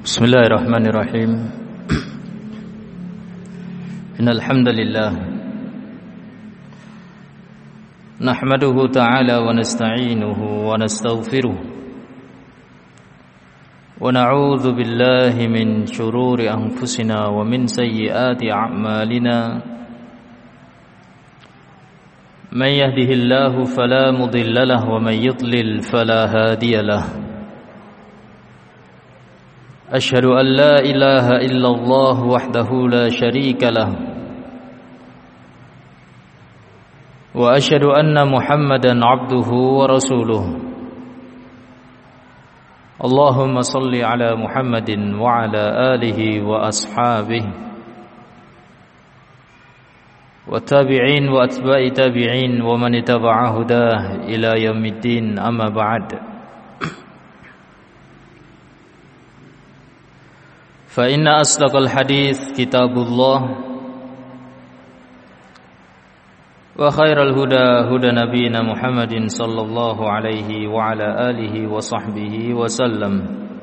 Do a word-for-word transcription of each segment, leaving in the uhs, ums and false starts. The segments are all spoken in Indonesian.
Bismillahirrahmanirrahim. Innal hamdalillah nahmaduhu ta'ala wa nasta'inuhu wa nastaghfiruh wa na'udzu billahi min shururi anfusina wa min sayyiati a'malina. Man yahdihillahu fala mudilla lahu wa man yudlil fala hadiya lahu. أشهد أن لا إله إلا الله وحده لا شريك له وأشهد أن محمدا عبده ورسوله. اللهم صل على محمد وعلى آله وأصحابه والتابعين وأتباع تابعين ومن اتبع هداه إلى يوم الدين. أما بعد، فإن أصدق الحديث كتاب الله وخير الهدى هدى نبينا محمد صلى الله عليه وعلى آله وصحبه وسلم.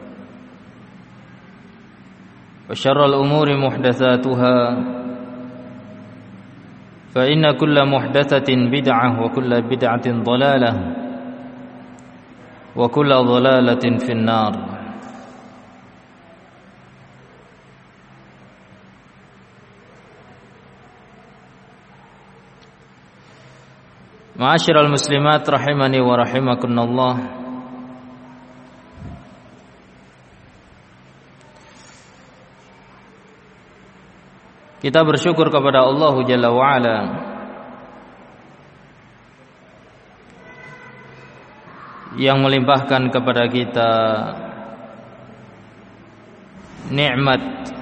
وشر الأمور محدثاتها فإن كل محدثة بدعة وكل بدعة ضلالة وكل ضلالة في النار. Ma'asyiral muslimat rahimani wa rahimakumullah. Kita bersyukur kepada Allah Jalla wa Ala yang melimpahkan kepada kita nikmat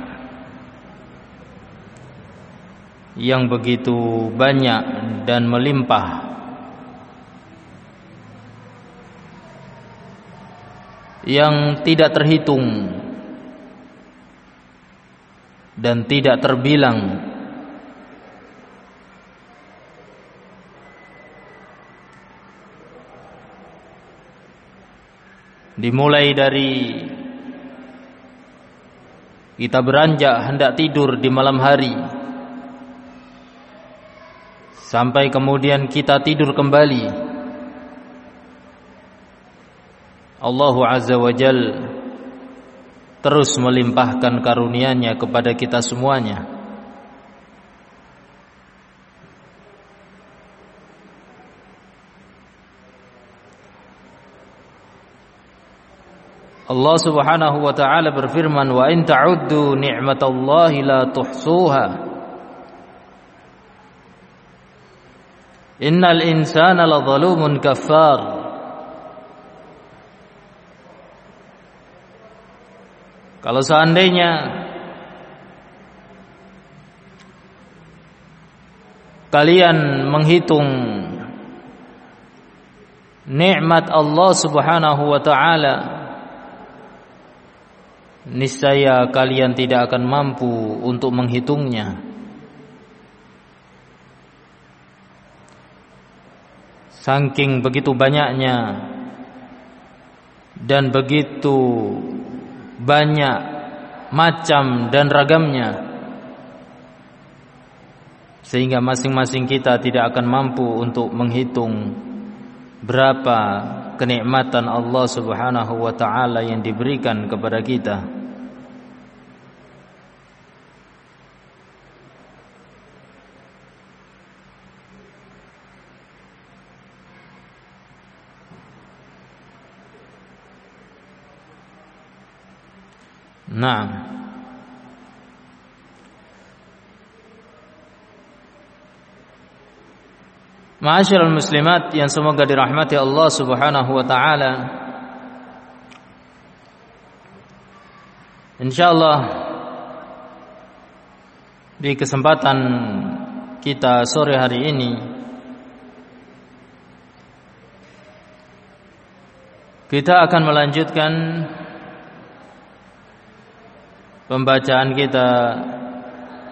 yang begitu banyak dan melimpah, yang tidak terhitung dan tidak terbilang. Dimulai dari kita beranjak hendak tidur di malam hari, sampai kemudian kita tidur kembali, Allah Azza wa Jal terus melimpahkan karunia-Nya kepada kita semuanya. Allah Subhanahu wa taala berfirman, "Wa in ta'uddu ni'matallahi la tuhsuha. Innal insana ladzalumun kafar." Kalau seandainya kalian menghitung nikmat Allah Subhanahu wa taala, niscaya kalian tidak akan mampu untuk menghitungnya. Saking begitu banyaknya dan begitu banyak macam dan ragamnya, sehingga masing-masing kita tidak akan mampu untuk menghitung berapa kenikmatan Allah Subhanahu wa taala yang diberikan kepada kita. Nah, ma'asyiral muslimat yang semoga dirahmati Allah Subhanahu wa taala, insyaallah di kesempatan kita sore hari ini kita akan melanjutkan pembacaan kita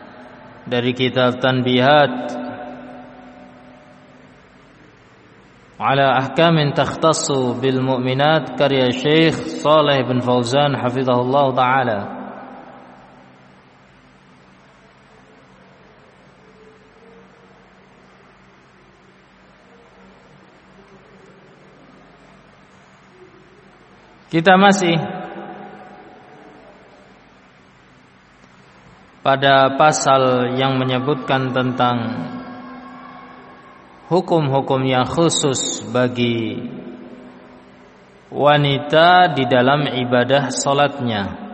dari kitab Tanbihat على أحكام تختص بالمؤمنات karya Syekh Shalih bin Fauzan hafizahullah taala. Kita masih pada pasal yang menyebutkan tentang hukum-hukum yang khusus bagi wanita di dalam ibadah salatnya.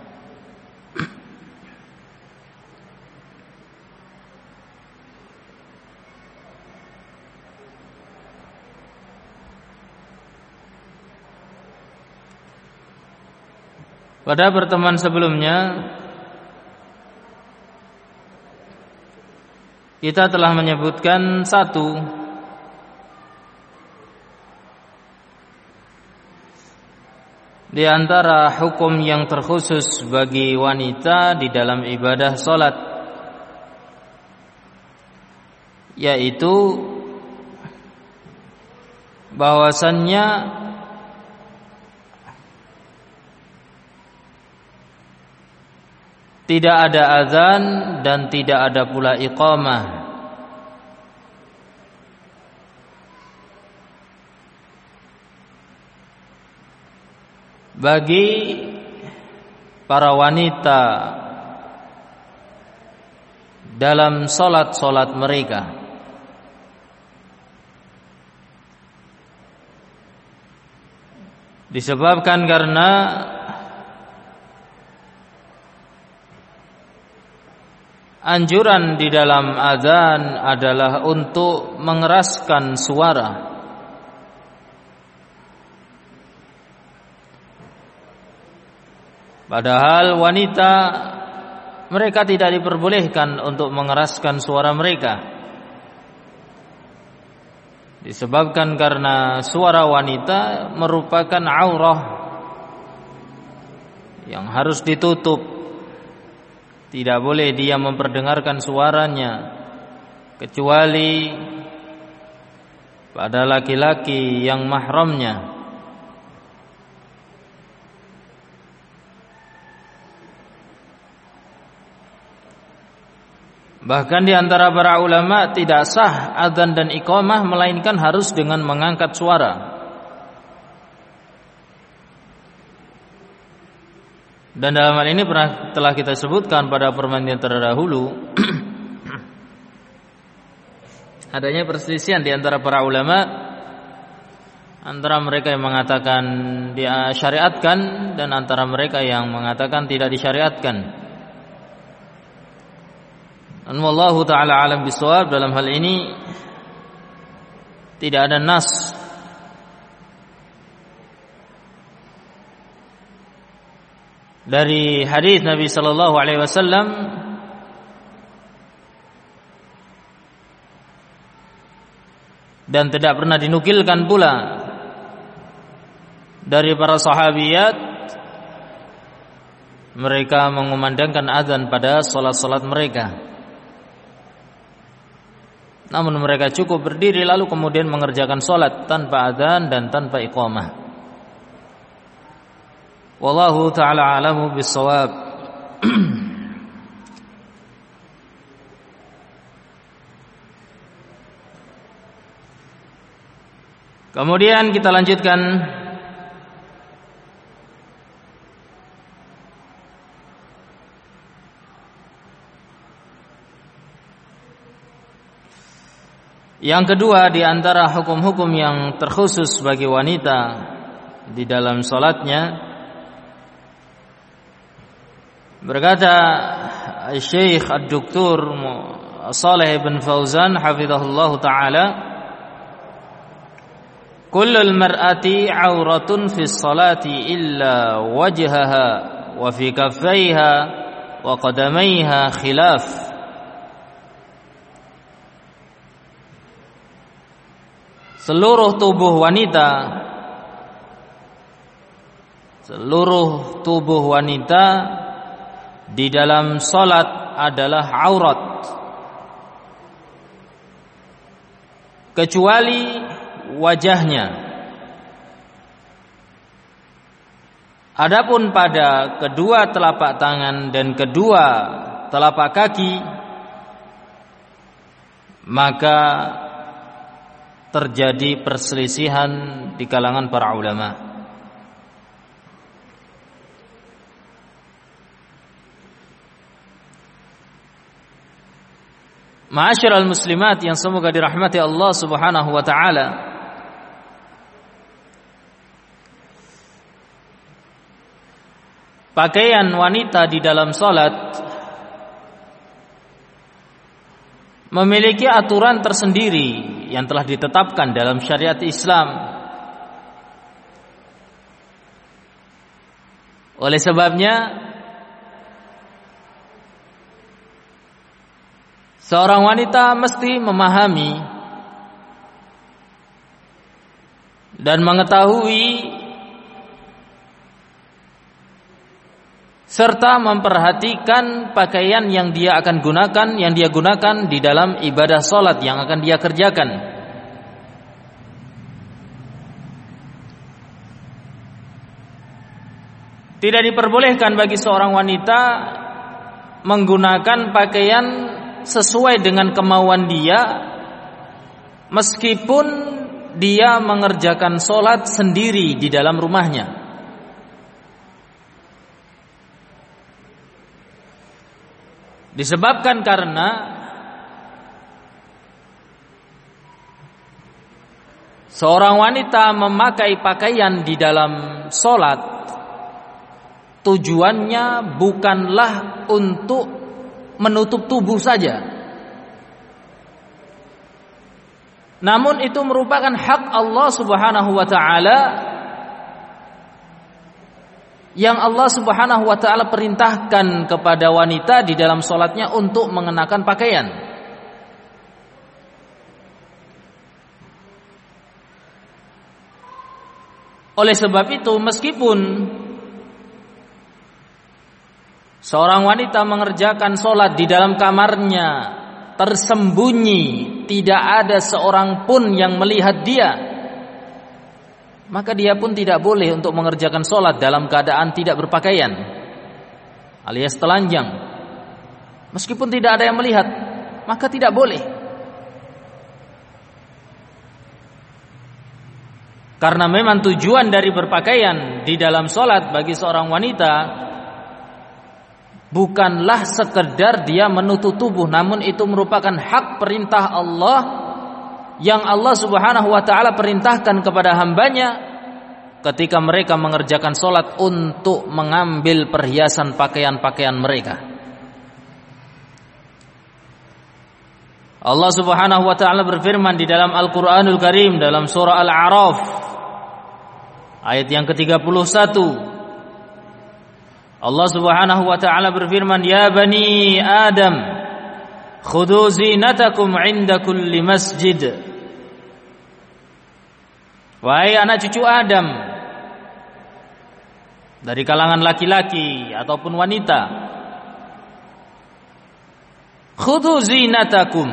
Pada pertemuan sebelumnya kita telah menyebutkan satu di antara hukum yang terkhusus bagi wanita di dalam ibadah salat, yaitu bahwasannya tidak ada azan dan tidak ada pula iqamah bagi para wanita dalam salat-salat mereka. Disebabkan karena anjuran di dalam azan adalah untuk mengeraskan suara. Padahal wanita mereka tidak diperbolehkan untuk mengeraskan suara mereka. Disebabkan karena suara wanita merupakan aurah yang harus ditutup. Tidak boleh dia memperdengarkan suaranya kecuali pada laki-laki yang mahramnya. Bahkan di antara para ulama tidak sah adzan dan iqamah melainkan harus dengan mengangkat suara. Dan dalam hal ini pernah telah kita sebutkan pada permandian terdahulu adanya perselisihan di antara para ulama, antara mereka yang mengatakan disyariatkan dan antara mereka yang mengatakan tidak disyariatkan. Dan wallahu taala alam bisawab, dalam hal ini tidak ada nas dari hadis Nabi sallallahu alaihi wasallam dan tidak pernah dinukilkan pula dari para sahabiyat mereka mengumandangkan azan pada salat-salat mereka. Namun mereka cukup berdiri lalu kemudian mengerjakan salat tanpa azan dan tanpa iqamah. Wallahu ta'ala alamu bis-shawab. Kemudian kita lanjutkan yang kedua di antara hukum-hukum yang terkhusus bagi wanita di dalam salatnya. Berkata Syekh Ad-Doktor Shalih bin Fauzan hafizahullah taala, kullul mar'ati 'auratun fi sholati illa wajhaha wa fi kaffaiha wa qadamaiha khilaf. Seluruh tubuh wanita seluruh tubuh wanita di dalam salat adalah aurat kecuali wajahnya. Adapun pada kedua telapak tangan dan kedua telapak kaki, maka terjadi perselisihan di kalangan para ulama. Ma'asyiral muslimat yang semoga dirahmati Allah Subhanahu wa taala, pakaian wanita di dalam salat memiliki aturan tersendiri yang telah ditetapkan dalam syariat Islam. Oleh sebabnya, seorang wanita mesti memahami dan mengetahui serta memperhatikan pakaian yang dia akan gunakan, yang dia gunakan di dalam ibadah salat yang akan dia kerjakan. Tidak diperbolehkan bagi seorang wanita menggunakan pakaian sesuai dengan kemauan dia, meskipun dia mengerjakan salat sendiri di dalam rumahnya. Disebabkan karena seorang wanita memakai pakaian di dalam salat, tujuannya bukanlah untuk menutup tubuh saja, namun itu merupakan hak Allah Subhanahu wa taala yang Allah Subhanahu wa taala perintahkan kepada wanita di dalam salatnya untuk mengenakan pakaian. Oleh sebab itu, meskipun seorang wanita mengerjakan salat di dalam kamarnya tersembunyi, tidak ada seorang pun yang melihat dia, maka dia pun tidak boleh untuk mengerjakan salat dalam keadaan tidak berpakaian alias telanjang. Meskipun tidak ada yang melihat, maka tidak boleh. Karena memang tujuan dari berpakaian di dalam salat bagi seorang wanita bukanlah sekedar dia menutup tubuh, namun itu merupakan hak perintah Allah yang Allah Subhanahu wa taala perintahkan kepada hambanya ketika mereka mengerjakan salat untuk mengambil perhiasan pakaian-pakaian mereka. Allah Subhanahu wa taala berfirman di dalam Al-Qur'anul Karim dalam surah Al-A'raf ayat yang ke tiga puluh satu. Allah Subhanahu wa taala berfirman, "Ya bani Adam, khudhu zinatakum 'inda kulli masjid." Wahai anak cucu Adam, dari kalangan laki-laki ataupun wanita, khudhu zinatakum,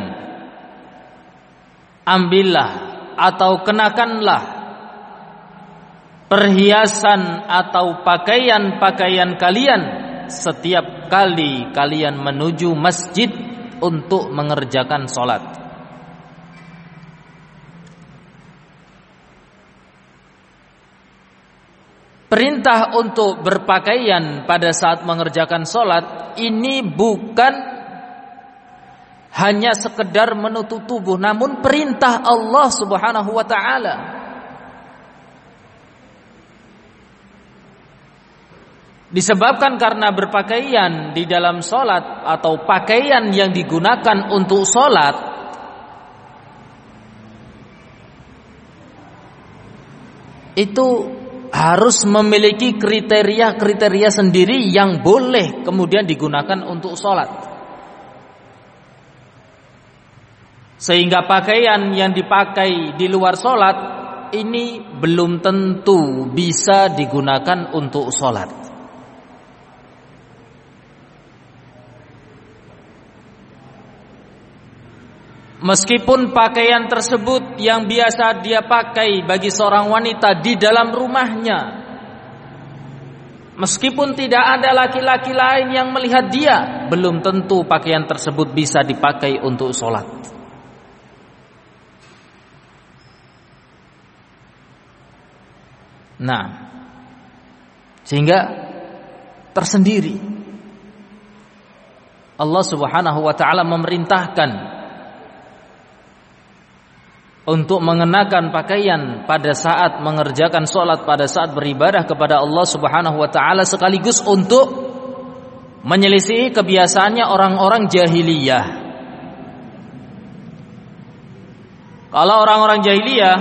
ambillah atau kenakanlah perhiasan atau pakaian-pakaian kalian setiap kali kalian menuju masjid untuk mengerjakan salat. Perintah untuk berpakaian pada saat mengerjakan salat ini bukan hanya sekedar menutup tubuh, namun perintah Allah Subhanahu wa taala. Disebabkan karena berpakaian di dalam salat atau pakaian yang digunakan untuk salat itu harus memiliki kriteria-kriteria sendiri yang boleh kemudian digunakan untuk sholat. Sehingga pakaian yang dipakai di luar sholat ini belum tentu bisa digunakan untuk sholat. meskipun pakaian tersebut yang biasa dia pakai bagi seorang wanita di dalam rumahnya, meskipun tidak ada laki-laki lain yang melihat dia, belum tentu pakaian tersebut bisa dipakai untuk sholat. Nah, sehingga tersendiri Allah Subhanahu wa taala memerintahkan untuk mengenakan pakaian pada saat mengerjakan sholat, pada saat beribadah kepada Allah Subhanahu wa taala, sekaligus untuk menyelisihi kebiasaannya orang-orang jahiliyah. Kalau orang-orang jahiliyah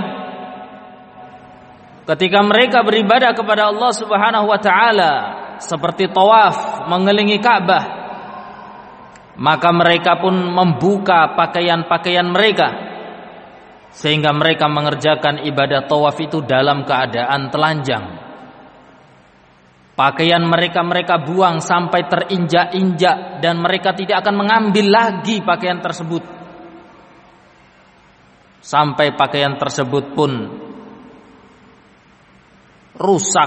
ketika mereka beribadah kepada Allah Subhanahu wa taala seperti tawaf mengelilingi Ka'bah, maka mereka pun membuka pakaian-pakaian mereka sehingga mereka mengerjakan ibadah tawaf itu dalam keadaan telanjang. Pakaian mereka mereka buang sampai terinjak-injak dan mereka tidak akan mengambil lagi pakaian tersebut sampai pakaian tersebut pun rusak,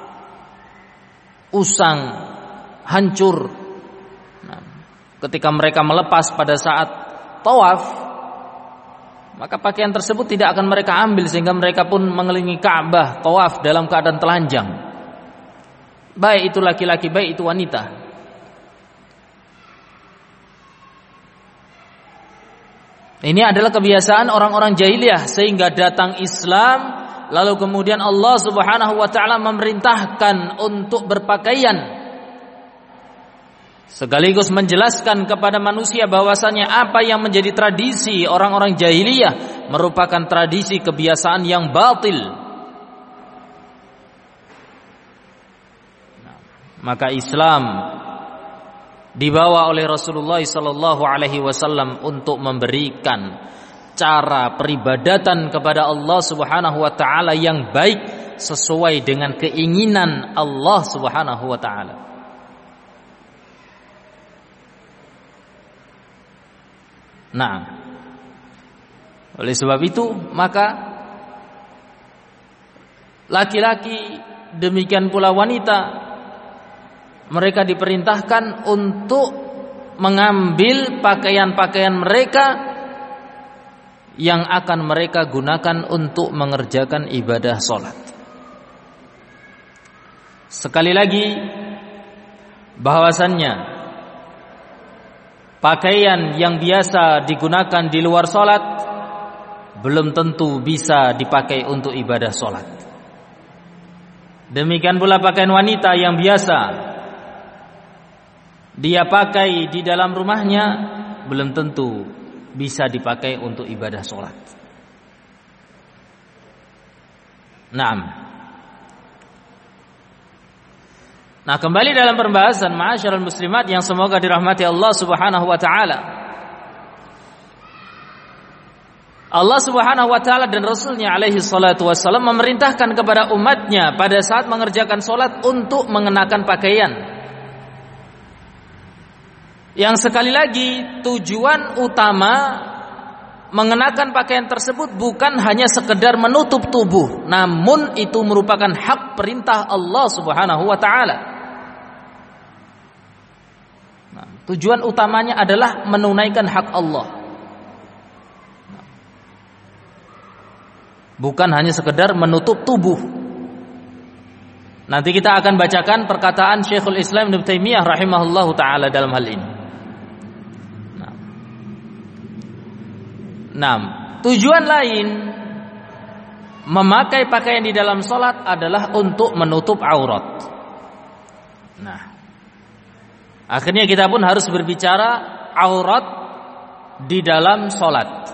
usang, hancur. Nah, ketika mereka melepas pada saat tawaf, maka pakaian tersebut tidak akan mereka ambil sehingga mereka pun mengelilingi Ka'bah tawaf dalam keadaan telanjang. Baik itu laki-laki, baik itu wanita. Ini adalah kebiasaan orang-orang jahiliyah sehingga datang Islam, lalu kemudian Allah Subhanahu wa taala memerintahkan untuk berpakaian, sekaligus menjelaskan kepada manusia bahwasanya apa yang menjadi tradisi orang-orang jahiliyah merupakan tradisi kebiasaan yang batil. Nah, maka Islam dibawa oleh Rasulullah sallallahu alaihi wasallam untuk memberikan cara peribadatan kepada Allah Subhanahu wa taala yang baik sesuai dengan keinginan Allah Subhanahu wa taala. Nah, oleh sebab itu maka laki-laki demikian pula wanita, mereka diperintahkan untuk mengambil pakaian-pakaian mereka yang akan mereka gunakan untuk mengerjakan ibadah sholat. Sekali lagi, bahwasannya pakaian yang biasa digunakan di luar sholat belum tentu bisa dipakai untuk ibadah sholat. Demikian pula pakaian wanita yang biasa dia pakai di dalam rumahnya belum tentu bisa dipakai untuk ibadah sholat. Naam. Nah, kembali dalam pembahasan ma'asyiral muslimat yang semoga dirahmati Allah Subhanahu wa taala. Allah Subhanahu wa taala dan Rasulnya alaihi salatu wassalam memerintahkan kepada umatnya pada saat mengerjakan sholat untuk mengenakan pakaian. Yang sekali lagi tujuan utama mengenakan pakaian tersebut bukan hanya sekedar menutup tubuh, namun itu merupakan hak perintah Allah Subhanahu wa taala. Nah, tujuan utamanya adalah menunaikan hak Allah. Bukan hanya sekedar menutup tubuh. Nanti kita akan bacakan perkataan Syekhul Islam Ibnu Taimiyah rahimahullahu taala dalam hal ini. Nah, tujuan lain memakai pakaian di dalam sholat adalah untuk menutup aurat. Nah, akhirnya kita pun harus berbicara aurat di dalam sholat.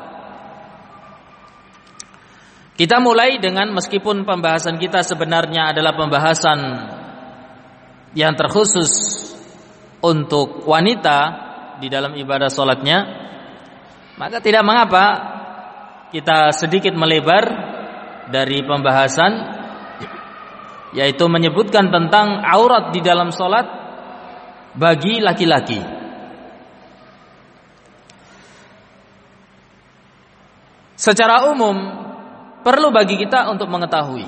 Kita mulai dengan, meskipun pembahasan kita sebenarnya adalah pembahasan yang terkhusus untuk wanita di dalam ibadah sholatnya, maka tidak mengapa kita sedikit melebar dari pembahasan, yaitu menyebutkan tentang aurat di dalam sholat bagi laki-laki. secara umum perlu bagi kita untuk mengetahui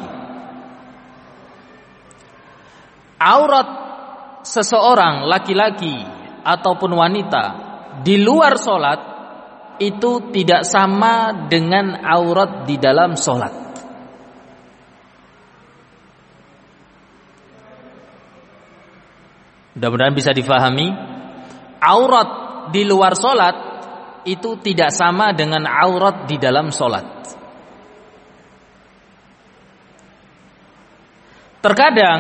aurat seseorang laki-laki ataupun wanita di luar sholat itu tidak sama dengan aurat di dalam sholat. Mudah-mudahan bisa difahami. Aurat di luar sholat itu tidak sama dengan aurat di dalam sholat. Terkadang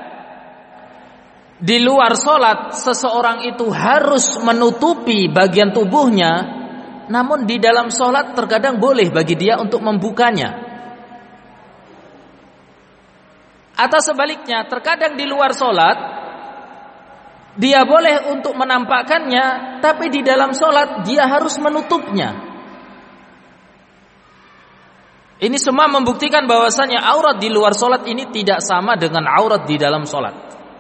di luar sholat seseorang itu harus menutupi bagian tubuhnya, namun di dalam sholat terkadang boleh bagi dia untuk membukanya. Atau sebaliknya, terkadang di luar sholat dia boleh untuk menampakkannya, tapi di dalam sholat dia harus menutupnya. Ini semua membuktikan bahwasanya aurat di luar sholat ini tidak sama dengan aurat di dalam sholat.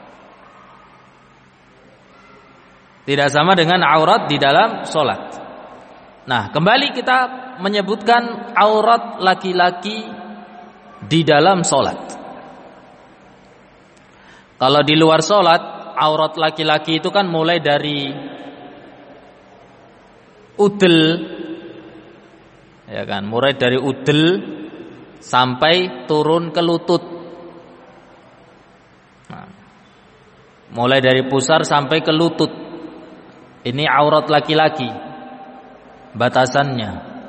Tidak sama dengan aurat di dalam sholat. Nah, kembali kita menyebutkan aurat laki-laki di dalam sholat. Kalau di luar sholat, aurat laki-laki itu kan mulai dari udel, ya kan, mulai dari udel sampai turun ke lutut. Nah, mulai dari pusar sampai ke lutut. Ini aurat laki-laki, batasannya.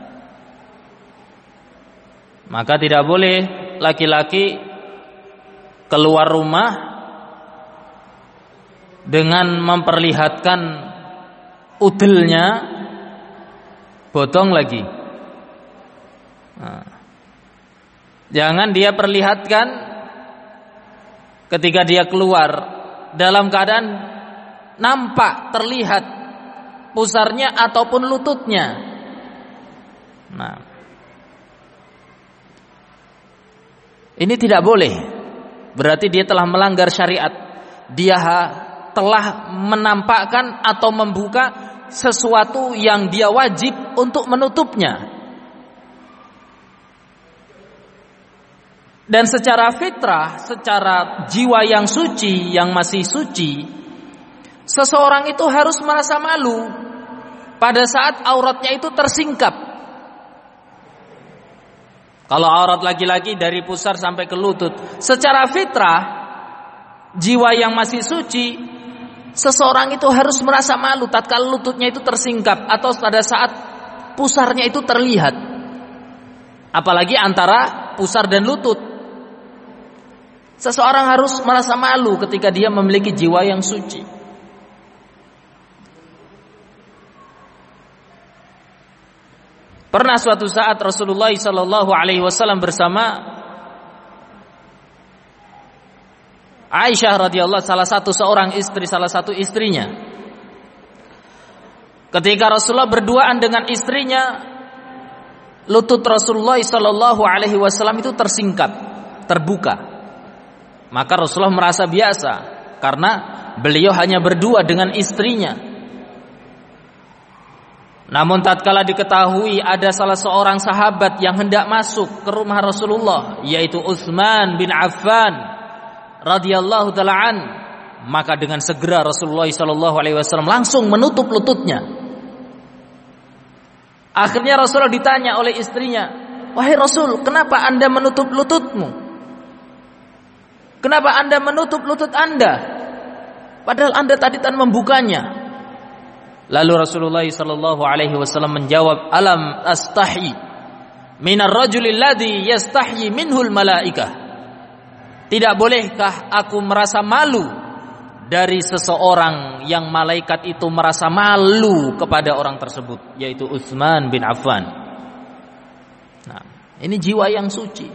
Maka tidak boleh laki-laki keluar rumah dengan memperlihatkan udelnya, botong lagi. Nah, jangan dia perlihatkan ketika dia keluar dalam keadaan nampak terlihat pusarnya ataupun lututnya. Nah, ini tidak boleh. Berarti dia telah melanggar syariat. Dia telah menampakkan atau membuka sesuatu yang dia wajib untuk menutupnya. Dan secara fitrah, secara jiwa yang suci, yang masih suci, seseorang itu harus merasa malu pada saat auratnya itu tersingkap. Kalau aurat laki-laki dari pusar sampai ke lutut, secara fitrah jiwa yang masih suci, seseorang itu harus merasa malu tatkala lututnya itu tersingkap atau pada saat pusarnya itu terlihat. Apalagi antara pusar dan lutut. Seseorang harus merasa malu ketika dia memiliki jiwa yang suci. Pernah suatu saat Rasulullah Sallallahu Alaihi Wasallam bersama Aisyah radhiyallahu, salah satu seorang istri, salah satu istrinya. Ketika Rasulullah berduaan dengan istrinya, lutut Rasulullah Sallallahu Alaihi Wasallam itu tersingkap, terbuka. Maka Rasulullah merasa biasa karena beliau hanya berdua dengan istrinya. Namun tatkala diketahui ada salah seorang sahabat yang hendak masuk ke rumah Rasulullah, yaitu Utsman bin Affan radhiyallahu ta'ala an, maka dengan segera Rasulullah sallallahu alaihi wasallam langsung menutup lututnya. Akhirnya Rasulullah ditanya oleh istrinya, "Wahai Rasul, kenapa Anda menutup lututmu? Kenapa Anda menutup lutut Anda? Padahal Anda tadi kan membukanya." Lalu Rasulullah sallallahu alaihi wasallam menjawab, "Alam astahi minar rajulil ladzi yastahyi minhul malaikah?" Tidak bolehkah aku merasa malu dari seseorang yang malaikat itu merasa malu kepada orang tersebut, yaitu Utsman bin Affan. Nah, ini jiwa yang suci.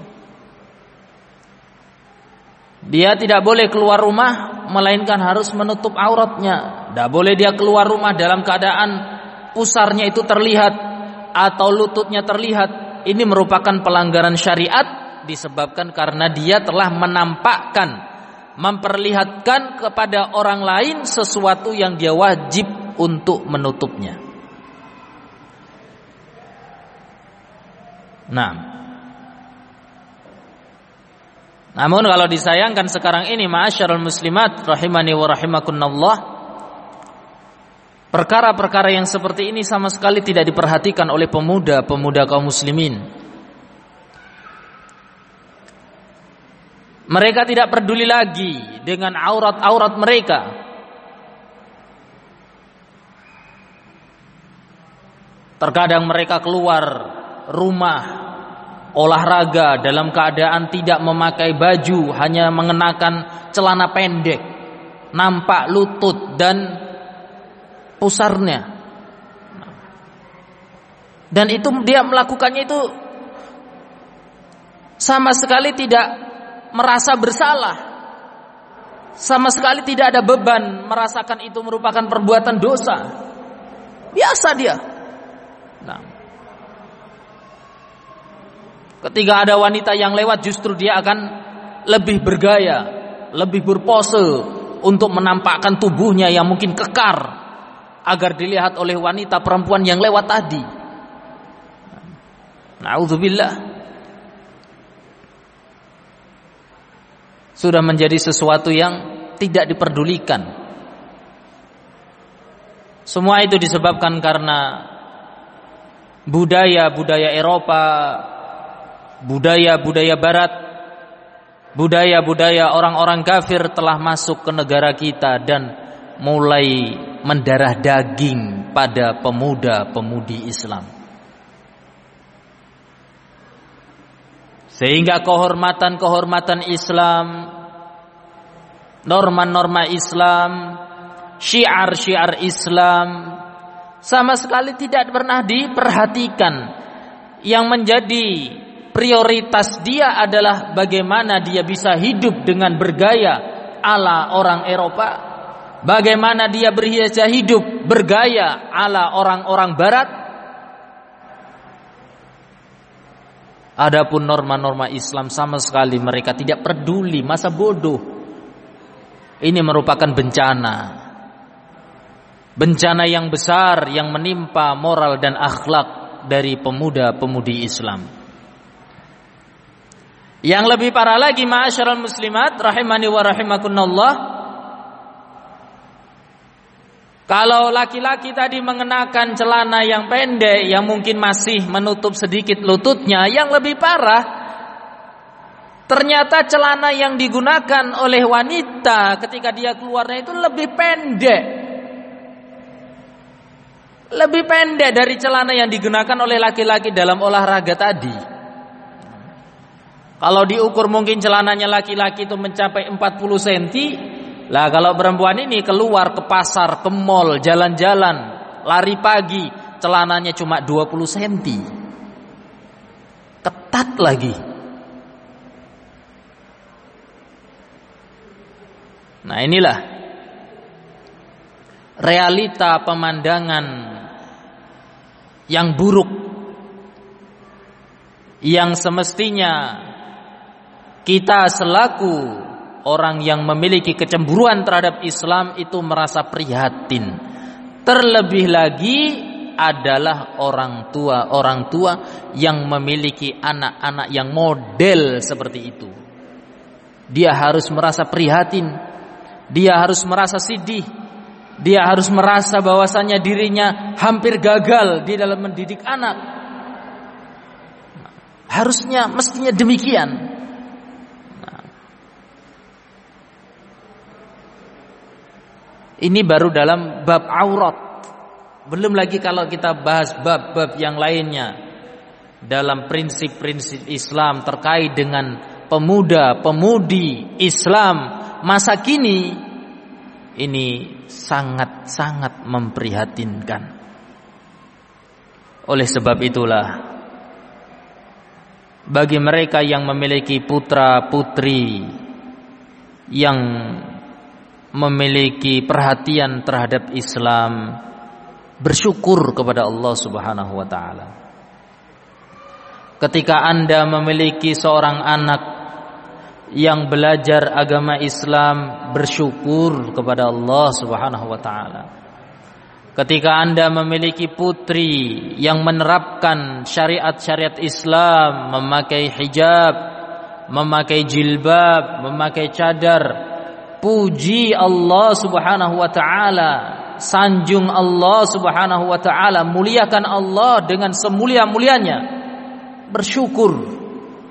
Dia tidak boleh keluar rumah melainkan harus menutup auratnya. Tidak boleh dia keluar rumah dalam keadaan pusarnya itu terlihat atau lututnya terlihat. Ini merupakan pelanggaran syariat disebabkan karena dia telah menampakkan, memperlihatkan kepada orang lain sesuatu yang dia wajib untuk menutupnya. Nah, namun kalau disayangkan sekarang ini, ma'asyarul muslimat rahimani wa rahimakunallah, perkara-perkara yang seperti ini sama sekali tidak diperhatikan oleh pemuda-pemuda kaum muslimin. Mereka tidak peduli lagi dengan aurat-aurat mereka. Terkadang mereka keluar rumah olahraga dalam keadaan tidak memakai baju, hanya mengenakan celana pendek, nampak lutut dan pusarnya. Dan itu dia melakukannya itu sama sekali tidak merasa bersalah, sama sekali tidak ada beban merasakan itu merupakan perbuatan dosa. Biasa dia. Nah, ketika ada wanita yang lewat, justru dia akan lebih bergaya, lebih berpose untuk menampakkan tubuhnya yang mungkin kekar agar dilihat oleh wanita perempuan yang lewat tadi. Na'udzubillah. Sudah menjadi sesuatu yang tidak diperdulikan. Semua itu disebabkan karena budaya-budaya Eropa, budaya-budaya Barat, budaya-budaya orang-orang kafir telah masuk ke negara kita dan mulai mendarah daging pada pemuda-pemudi Islam. Sehingga kehormatan-kehormatan Islam, norma-norma Islam, syiar-syiar Islam sama sekali tidak pernah diperhatikan. Yang menjadi prioritas dia adalah bagaimana dia bisa hidup dengan bergaya ala orang Eropa, bagaimana dia bisa hidup bergaya ala orang-orang Barat. Adapun norma-norma Islam sama sekali mereka tidak peduli, masa bodoh. Ini merupakan bencana. Bencana yang besar yang menimpa moral dan akhlak dari pemuda-pemudi Islam. Yang lebih parah lagi, ma'asyiral muslimat rahimani wa rahimakunallah, kalau laki-laki tadi mengenakan celana yang pendek yang mungkin masih menutup sedikit lututnya, yang lebih parah ternyata celana yang digunakan oleh wanita ketika dia keluarnya itu lebih pendek. Lebih pendek dari celana yang digunakan oleh laki-laki dalam olahraga tadi. Kalau diukur mungkin celananya laki-laki itu mencapai empat puluh sentimeter. Lah kalau perempuan ini keluar ke pasar, ke mall, jalan-jalan, lari pagi, celananya cuma dua puluh sentimeter. Ketat lagi. Nah, inilah realita pemandangan yang buruk yang semestinya kita selaku orang yang memiliki kecemburuan terhadap Islam itu merasa prihatin. Terlebih lagi adalah orang tua-orang tua yang memiliki anak-anak yang model seperti itu. Dia harus merasa prihatin, dia harus merasa sedih, dia harus merasa bahwasannya dirinya hampir gagal di dalam mendidik anak. Harusnya, mestinya demikian. Ini baru dalam bab aurat. Belum lagi kalau kita bahas bab-bab yang lainnya dalam prinsip-prinsip Islam terkait dengan pemuda-pemudi Islam masa kini. Ini sangat-sangat memprihatinkan. Oleh sebab itulah, bagi mereka yang memiliki putra-putri yang memiliki perhatian terhadap Islam, bersyukur kepada Allah Subhanahu wa taala. Ketika Anda memiliki seorang anak yang belajar agama Islam, bersyukur kepada Allah Subhanahu wa taala. ketika Anda memiliki putri yang menerapkan syariat-syariat Islam, memakai hijab, memakai jilbab, memakai cadar, puji Allah Subhanahu wa taala, sanjung Allah Subhanahu wa taala, muliakan Allah dengan semulia-mulianya, bersyukur.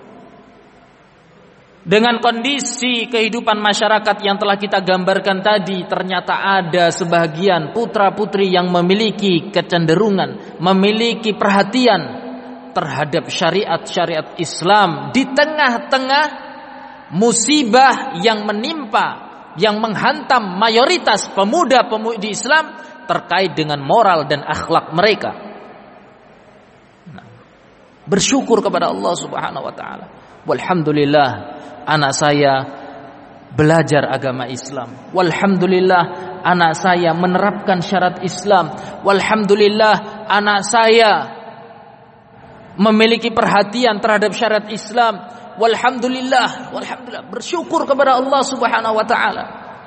Dengan kondisi kehidupan masyarakat yang telah kita gambarkan tadi, ternyata ada sebagian putra-putri yang memiliki kecenderungan, memiliki perhatian terhadap syariat-syariat Islam di tengah-tengah musibah yang menimpa, yang menghantam mayoritas pemuda-pemudi Islam terkait dengan moral dan akhlak mereka. Nah, bersyukur kepada Allah Subhanahu wa taala. Walhamdulillah, anak saya belajar agama Islam. Walhamdulillah, anak saya menerapkan syarat Islam. Walhamdulillah, anak saya memiliki perhatian terhadap syariat Islam. Walhamdulillah, walhamdulillah, bersyukur kepada Allah Subhanahu wa taala.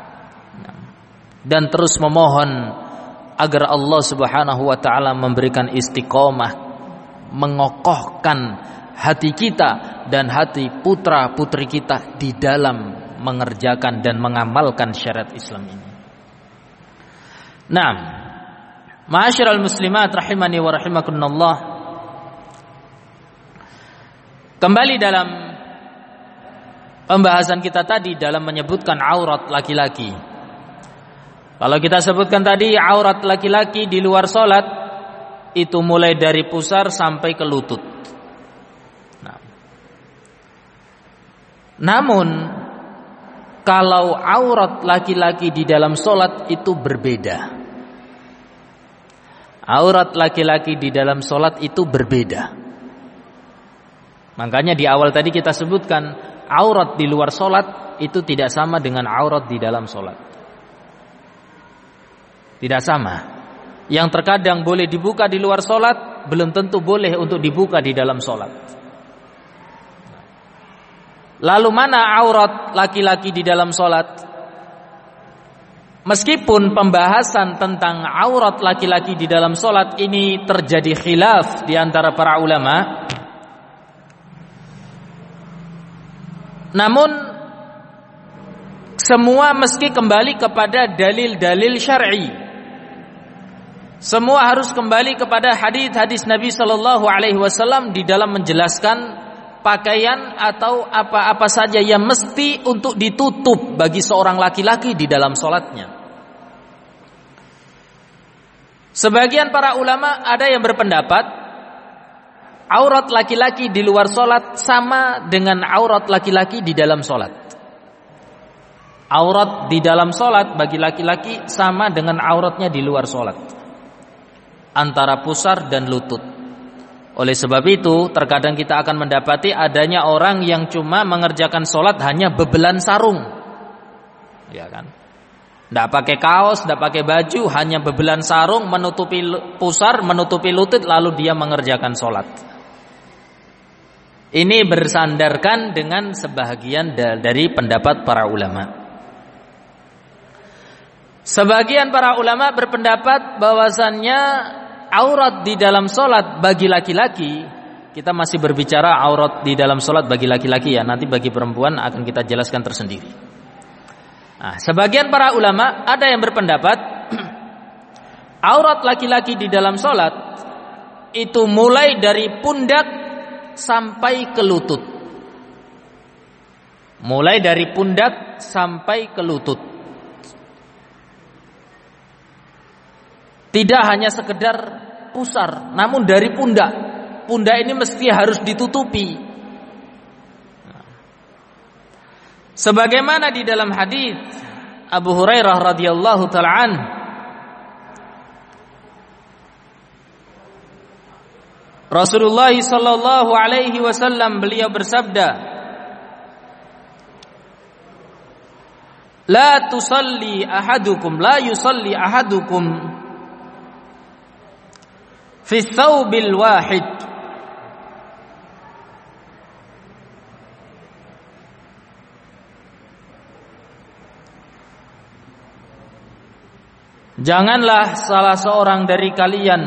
Dan terus memohon agar Allah Subhanahu wa taala memberikan istiqomah, mengokohkan hati kita dan hati putra-putri kita di dalam mengerjakan dan mengamalkan syariat Islam ini. Naam, ma'asyiral muslimat rahimani wa rahimakumullah. Kembali dalam pembahasan kita tadi dalam menyebutkan aurat laki-laki. Kalau kita sebutkan tadi aurat laki-laki di luar salat itu mulai dari pusar sampai ke lutut. Nah. Namun kalau aurat laki-laki di dalam salat itu berbeda. Aurat laki-laki di dalam salat itu berbeda. Makanya di awal tadi kita sebutkan aurat di luar salat itu tidak sama dengan aurat di dalam salat. Tidak sama. Yang terkadang boleh dibuka di luar salat belum tentu boleh untuk dibuka di dalam salat. Lalu mana aurat laki-laki di dalam salat? Meskipun pembahasan tentang aurat laki-laki di dalam salat ini terjadi khilaf di antara para ulama, namun semua meski kembali kepada dalil-dalil syar'i. Semua harus kembali kepada hadis-hadis Nabi sallallahu alaihi wasallam di dalam menjelaskan pakaian atau apa-apa saja yang mesti untuk ditutup bagi seorang laki-laki di dalam salatnya. Sebagian para ulama ada yang berpendapat aurat laki-laki di luar salat sama dengan aurat laki-laki di dalam salat. Aurat di dalam salat bagi laki-laki sama dengan auratnya di luar salat, antara pusar dan lutut. Oleh sebab itu terkadang kita akan mendapati adanya orang yang cuma mengerjakan salat hanya bebelan sarung, ya kan? Tidak pakai kaos, tidak pakai baju, hanya bebelan sarung menutupi pusar, menutupi lutut, lalu dia mengerjakan salat. Ini bersandarkan dengan sebahagian dari pendapat para ulama. Sebagian para ulama berpendapat bahwasannya aurat di dalam salat bagi laki-laki, kita masih berbicara aurat di dalam salat bagi laki-laki ya, nanti bagi perempuan akan kita jelaskan tersendiri. Nah, sebagian para ulama ada yang berpendapat aurat laki-laki di dalam salat itu mulai dari pundak sampai ke lutut. Mulai dari pundak sampai ke lutut. Tidak hanya sekedar pusar, namun dari pundak. Pundak ini mesti harus ditutupi. Sebagaimana di dalam hadis Abu Hurairah radhiyallahu taala an, Rasulullah sallallahu alaihi wasallam beliau bersabda, "La tusalli ahadukum, la yusalli ahadukum fi thawbil wahid." Janganlah salah seorang dari kalian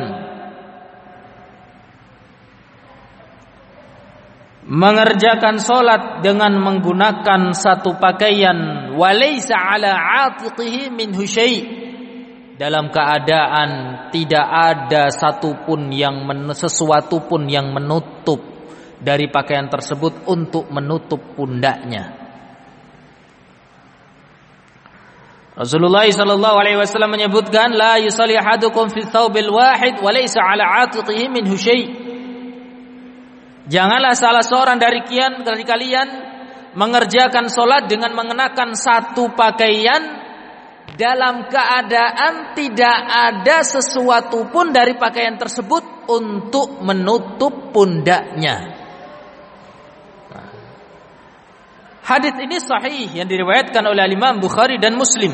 mengerjakan solat dengan menggunakan satu pakaian walaysa ala atiqihi minhu syai', dalam keadaan tidak ada satupun yang men, sesuatu pun yang menutup dari pakaian tersebut untuk menutup pundaknya. Rasulullah sallallahu alaihi wasallam menyebutkan la yusalli ahadukum fi thawbil wahid wa laysa ala atiqihi minhu syai'. Janganlah salah seorang dari kian dari kalian mengerjakan salat dengan mengenakan satu pakaian dalam keadaan tidak ada sesuatu pun dari pakaian tersebut untuk menutup pundaknya. Hadis ini sahih yang diriwayatkan oleh Imam Bukhari dan Muslim.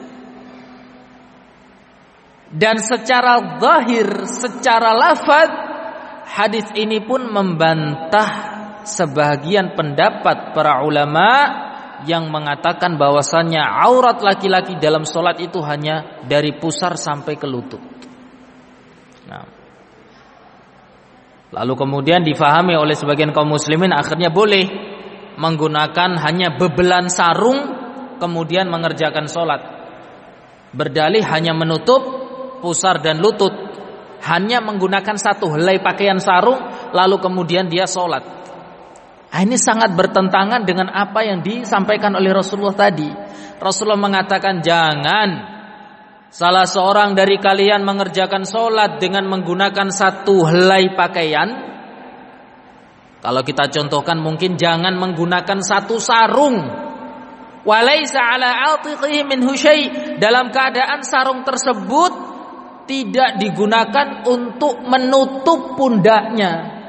Dan secara zahir, secara lafaz, hadis ini pun membantah sebagian pendapat para ulama yang mengatakan bahwasannya aurat laki-laki dalam solat itu hanya dari pusar sampai ke lutut. Nah, lalu kemudian difahami oleh sebagian kaum muslimin akhirnya boleh menggunakan hanya bebelan sarung kemudian mengerjakan solat, berdalih hanya menutup pusar dan lutut, hanya menggunakan satu helai pakaian sarung lalu kemudian dia solat. Nah, ini sangat bertentangan dengan apa yang disampaikan oleh Rasulullah tadi. Rasulullah mengatakan jangan salah seorang dari kalian mengerjakan solat dengan menggunakan satu helai pakaian. Kalau kita contohkan mungkin jangan menggunakan satu sarung. Walaysa ala atiqihi minhu syai', dalam keadaan sarung tersebut tidak digunakan untuk menutup pundaknya.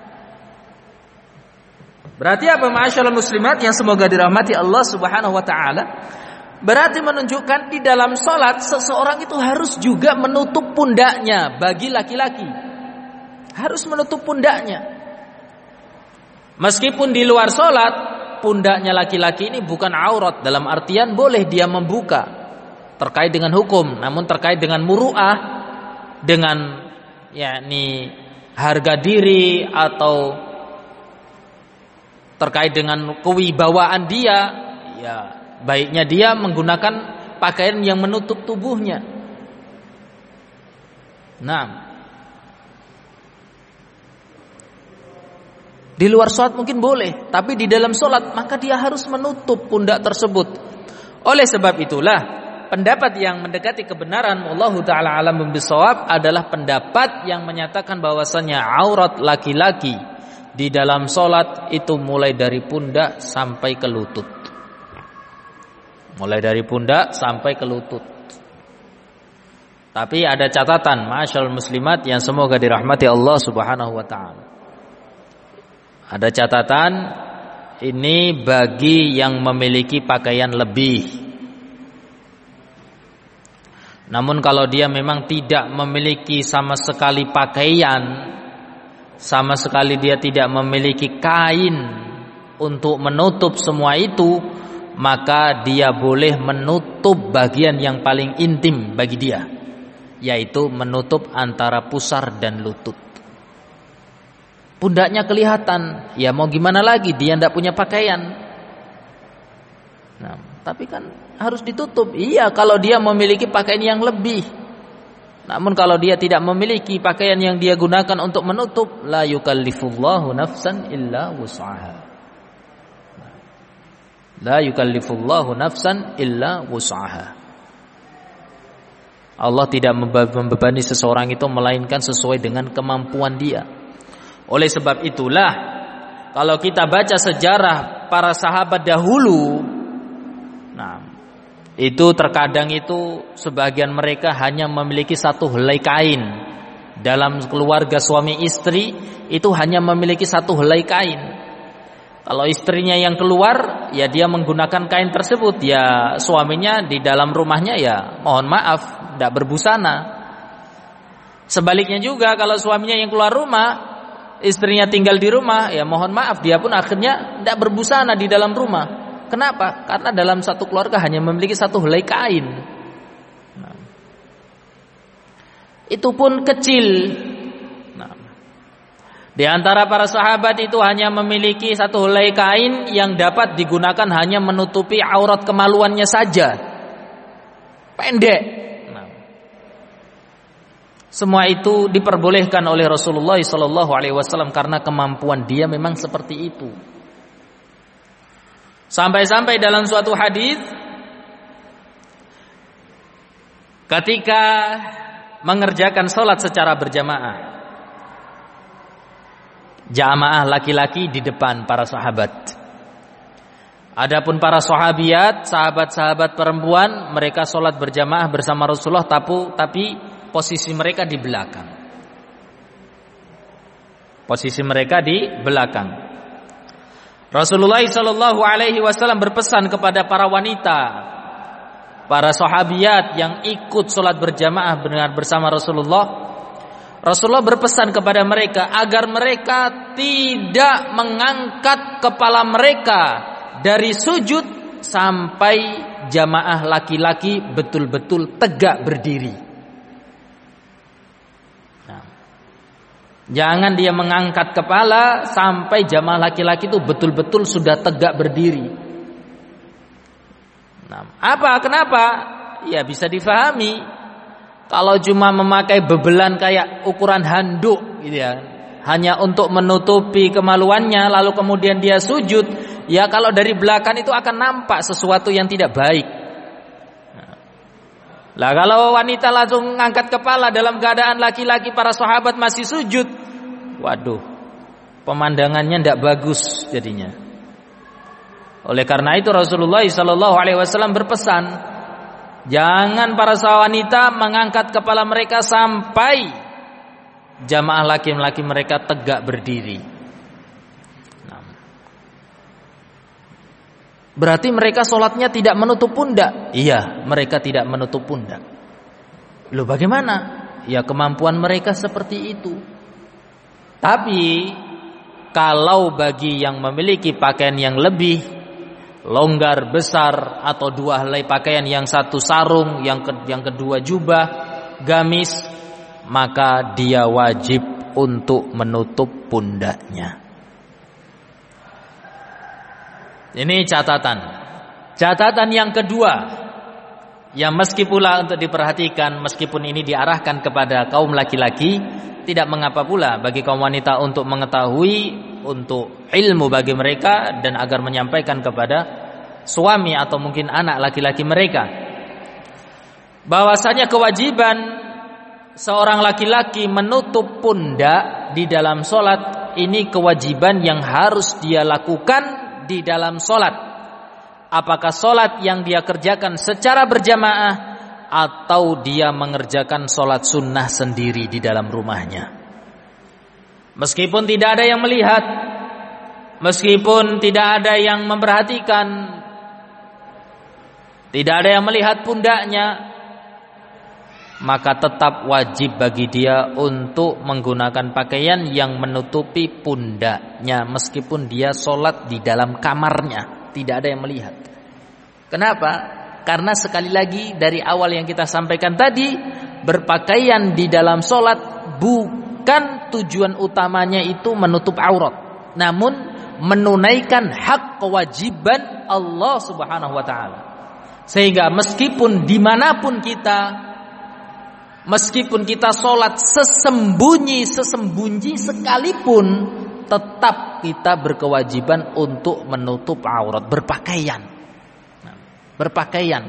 Berarti apa ma'asyiral muslimat yang semoga dirahmati Allah Subhanahu wa taala? Berarti menunjukkan di dalam salat seseorang itu harus juga menutup pundaknya. Bagi laki-laki harus menutup pundaknya. Meskipun di luar salat pundaknya laki-laki ini bukan aurat, dalam artian boleh dia membuka terkait dengan hukum, namun terkait dengan muru'ah, dengan yakni harga diri atau terkait dengan kewibawaan dia, ya baiknya dia menggunakan pakaian yang menutup tubuhnya. Nah, di luar sholat mungkin boleh, tapi di dalam sholat maka dia harus menutup pundak tersebut. Oleh sebab itulah pendapat yang mendekati kebenaran, wallahu taala alam bisawab, adalah pendapat yang menyatakan bahwasannya aurat laki-laki di dalam sholat itu mulai dari pundak sampai ke lutut. Mulai dari pundak sampai ke lutut. Tapi ada catatan, ma'asyiral muslimat yang semoga dirahmati Allah Subhanahu wa taala. Ada catatan, ini bagi yang memiliki pakaian lebih. Namun kalau dia memang tidak memiliki sama sekali pakaian, sama sekali dia tidak memiliki kain untuk menutup semua itu, maka dia boleh menutup bagian yang paling intim bagi dia, yaitu menutup antara pusar dan lutut. Pundaknya kelihatan, ya mau gimana lagi, dia tidak punya pakaian. Nah, tapi kan harus ditutup. Iya, kalau dia memiliki pakaian yang lebih. Namun kalau dia tidak memiliki pakaian yang dia gunakan untuk menutup, la yukallifullahu nafsan illa wus'aha. La yukallifullahu nafsan illa wus'aha. Allah tidak membebani seseorang itu melainkan sesuai dengan kemampuan dia. Oleh sebab itulah kalau kita baca sejarah para sahabat dahulu, nah itu terkadang itu sebagian mereka hanya memiliki satu helai kain. Dalam keluarga suami istri itu hanya memiliki satu helai kain. Kalau istrinya yang keluar, ya dia menggunakan kain tersebut. Ya suaminya di dalam rumahnya ya mohon maaf tidak berbusana. Sebaliknya juga kalau suaminya yang keluar rumah, istrinya tinggal di rumah, ya mohon maaf dia pun akhirnya tidak berbusana di dalam rumah. Kenapa? Karena dalam satu keluarga hanya memiliki satu helai kain. Nah, itu pun kecil. Nah, di antara para sahabat itu hanya memiliki satu helai kain yang dapat digunakan hanya menutupi aurat kemaluannya saja, pendek. Nah, semua itu diperbolehkan oleh Rasulullah shallallahu alaihi wasallam karena kemampuan dia memang seperti itu. Sampai-sampai dalam suatu hadis, ketika mengerjakan sholat secara berjamaah, jamaah laki-laki di depan para sahabat. Adapun para sahabiat, sahabat-sahabat perempuan, mereka sholat berjamaah bersama Rasulullah, tapi, tapi posisi mereka di belakang. Posisi mereka di belakang. Rasulullah shallallahu alaihi wasallam berpesan kepada para wanita, para sahabiat yang ikut sholat berjamaah bersama Rasulullah. Rasulullah berpesan kepada mereka agar mereka tidak mengangkat kepala mereka dari sujud sampai jamaah laki-laki betul-betul tegak berdiri. Nah, jangan dia mengangkat kepala sampai jamaah laki-laki itu betul-betul sudah tegak berdiri. Nah, apa? Kenapa? Ya bisa difahami. Kalau cuma memakai bebelan kayak ukuran handuk gitu ya, hanya untuk menutupi kemaluannya, lalu kemudian dia sujud, ya kalau dari belakang itu akan nampak sesuatu yang tidak baik. Nah, lah kalau wanita langsung ngangkat kepala dalam keadaan laki-laki para sahabat masih sujud, waduh, pemandangannya tidak bagus jadinya. Oleh karena itu Rasulullah shallallahu alaihi wasallam berpesan, jangan para wanita mengangkat kepala mereka sampai jamaah laki-laki mereka tegak berdiri. Nah, berarti mereka sholatnya tidak menutup pundak? Iya, mereka tidak menutup pundak. Loh bagaimana? Ya kemampuan mereka seperti itu. Tapi kalau bagi yang memiliki pakaian yang lebih longgar, besar, atau dua helai pakaian, yang satu sarung, yang ke, yang kedua jubah, gamis, maka dia wajib untuk menutup pundaknya. Ini catatan. Catatan yang kedua, yang meski pula untuk diperhatikan, meskipun ini diarahkan kepada kaum laki-laki, tidak mengapa pula bagi kaum wanita untuk mengetahui, untuk ilmu bagi mereka, dan agar menyampaikan kepada suami atau mungkin anak laki-laki mereka bahwasanya kewajiban seorang laki-laki menutup pundak di dalam sholat ini kewajiban yang harus dia lakukan di dalam sholat, apakah sholat yang dia kerjakan secara berjamaah atau dia mengerjakan sholat sunnah sendiri di dalam rumahnya. Meskipun tidak ada yang melihat, meskipun tidak ada yang memperhatikan, tidak ada yang melihat pundaknya, maka tetap wajib bagi dia untuk menggunakan pakaian yang menutupi pundaknya, meskipun dia sholat di dalam kamarnya, tidak ada yang melihat. Kenapa? Karena sekali lagi dari awal yang kita sampaikan tadi, berpakaian di dalam sholat bukan tujuan utamanya itu menutup aurat, namun menunaikan hak kewajiban Allah Subhanahu wa ta'ala. Sehingga meskipun dimanapun kita, meskipun kita sholat sesembunyi-sesembunyi sekalipun, tetap kita berkewajiban untuk menutup aurat, berpakaian. Berpakaian.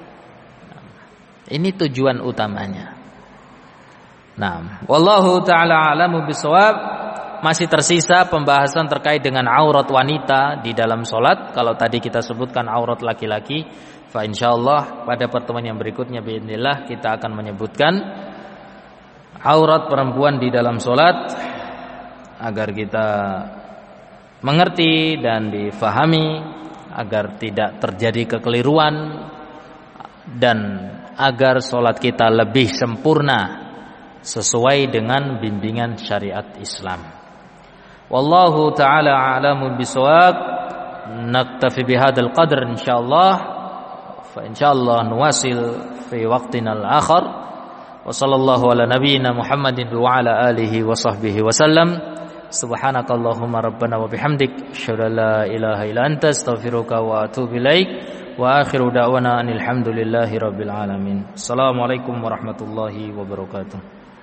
Ini tujuan utamanya. Nah, wallahu ta'ala a'lamu bishawab. Masih tersisa pembahasan terkait dengan aurat wanita di dalam sholat. Kalau tadi kita sebutkan aurat laki-laki, fa insyaallah pada pertemuan yang berikutnya biidznillah kita akan menyebutkan aurat perempuan di dalam sholat, agar kita mengerti dan difahami, agar tidak terjadi kekeliruan, dan agar sholat kita lebih sempurna sesuai dengan bimbingan syariat Islam. Wallahu ta'ala a'lamu bishawab. Naktafi bihadzal qadr insyaallah. Fa insyaallah nuwasil fi waqtina al-akhar. Wa sallallahu ala nabiyyina Muhammadin wa ala alihi wa sahbihi wasallam. Subhanakallahumma rabbana wa bihamdik asyhadu an la ilaha illa anta astaghfiruka wa atubu ilaik. Wa akhiru da'wana alhamdulillahi rabbil alamin. Assalamualaikum warahmatullahi wabarakatuh.